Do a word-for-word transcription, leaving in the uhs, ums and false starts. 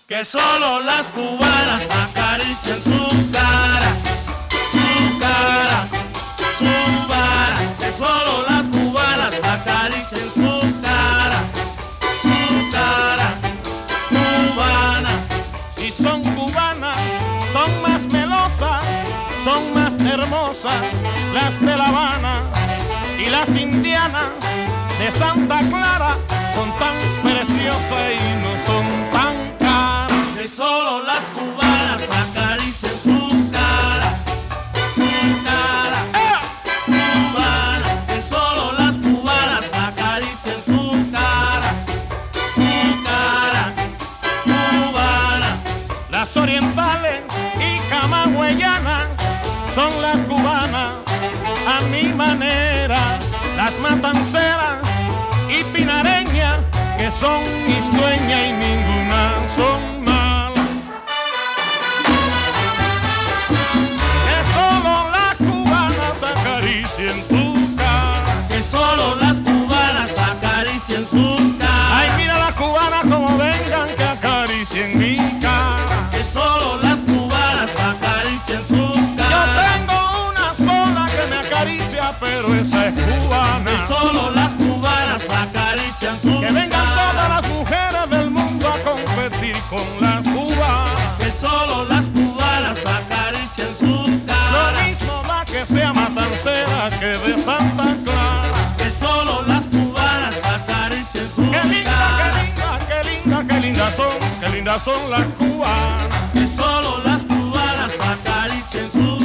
que solo las cubanas acarician su cara, su cara, su cara, que solo las cubanas acarician su cara, su cara, cubana. Si son cubanas, son más melosas, son más hermosas las de La Habana, y las indianas de Santa Clara son tan preciosas y no son tan caras. Que solo las cubanas acarician su cara, su cara, ¡Eh! cubana. Que solo las cubanas acarician su cara, su cara, cubana. Las orientales y camagüeyanas son las cubanas a mi manera, las matanceras y pinareñas que son mis dueñas y ninguna son malas. Que solo las cubanas acaricien tu cara, Que solo las cubanas acarician su cara. ay mira las cubanas como vengan que acaricien mi cara. Que solo las cubanas acarician su Yo cara. tengo una sola que me acaricia, pero esa es cubana. Que solo las cubanas acarician su Que vengan cara. todas las mujeres del mundo a competir con las cubanas. Que solo las cubanas acarician su Lo cara. mismo da que sea matancera que de Santa Clara. Que solo las cubanas acarician su Qué linda, cara. qué linda, qué linda, qué lindas son, qué lindas son las cubanas. Que solo las cubanas acarician su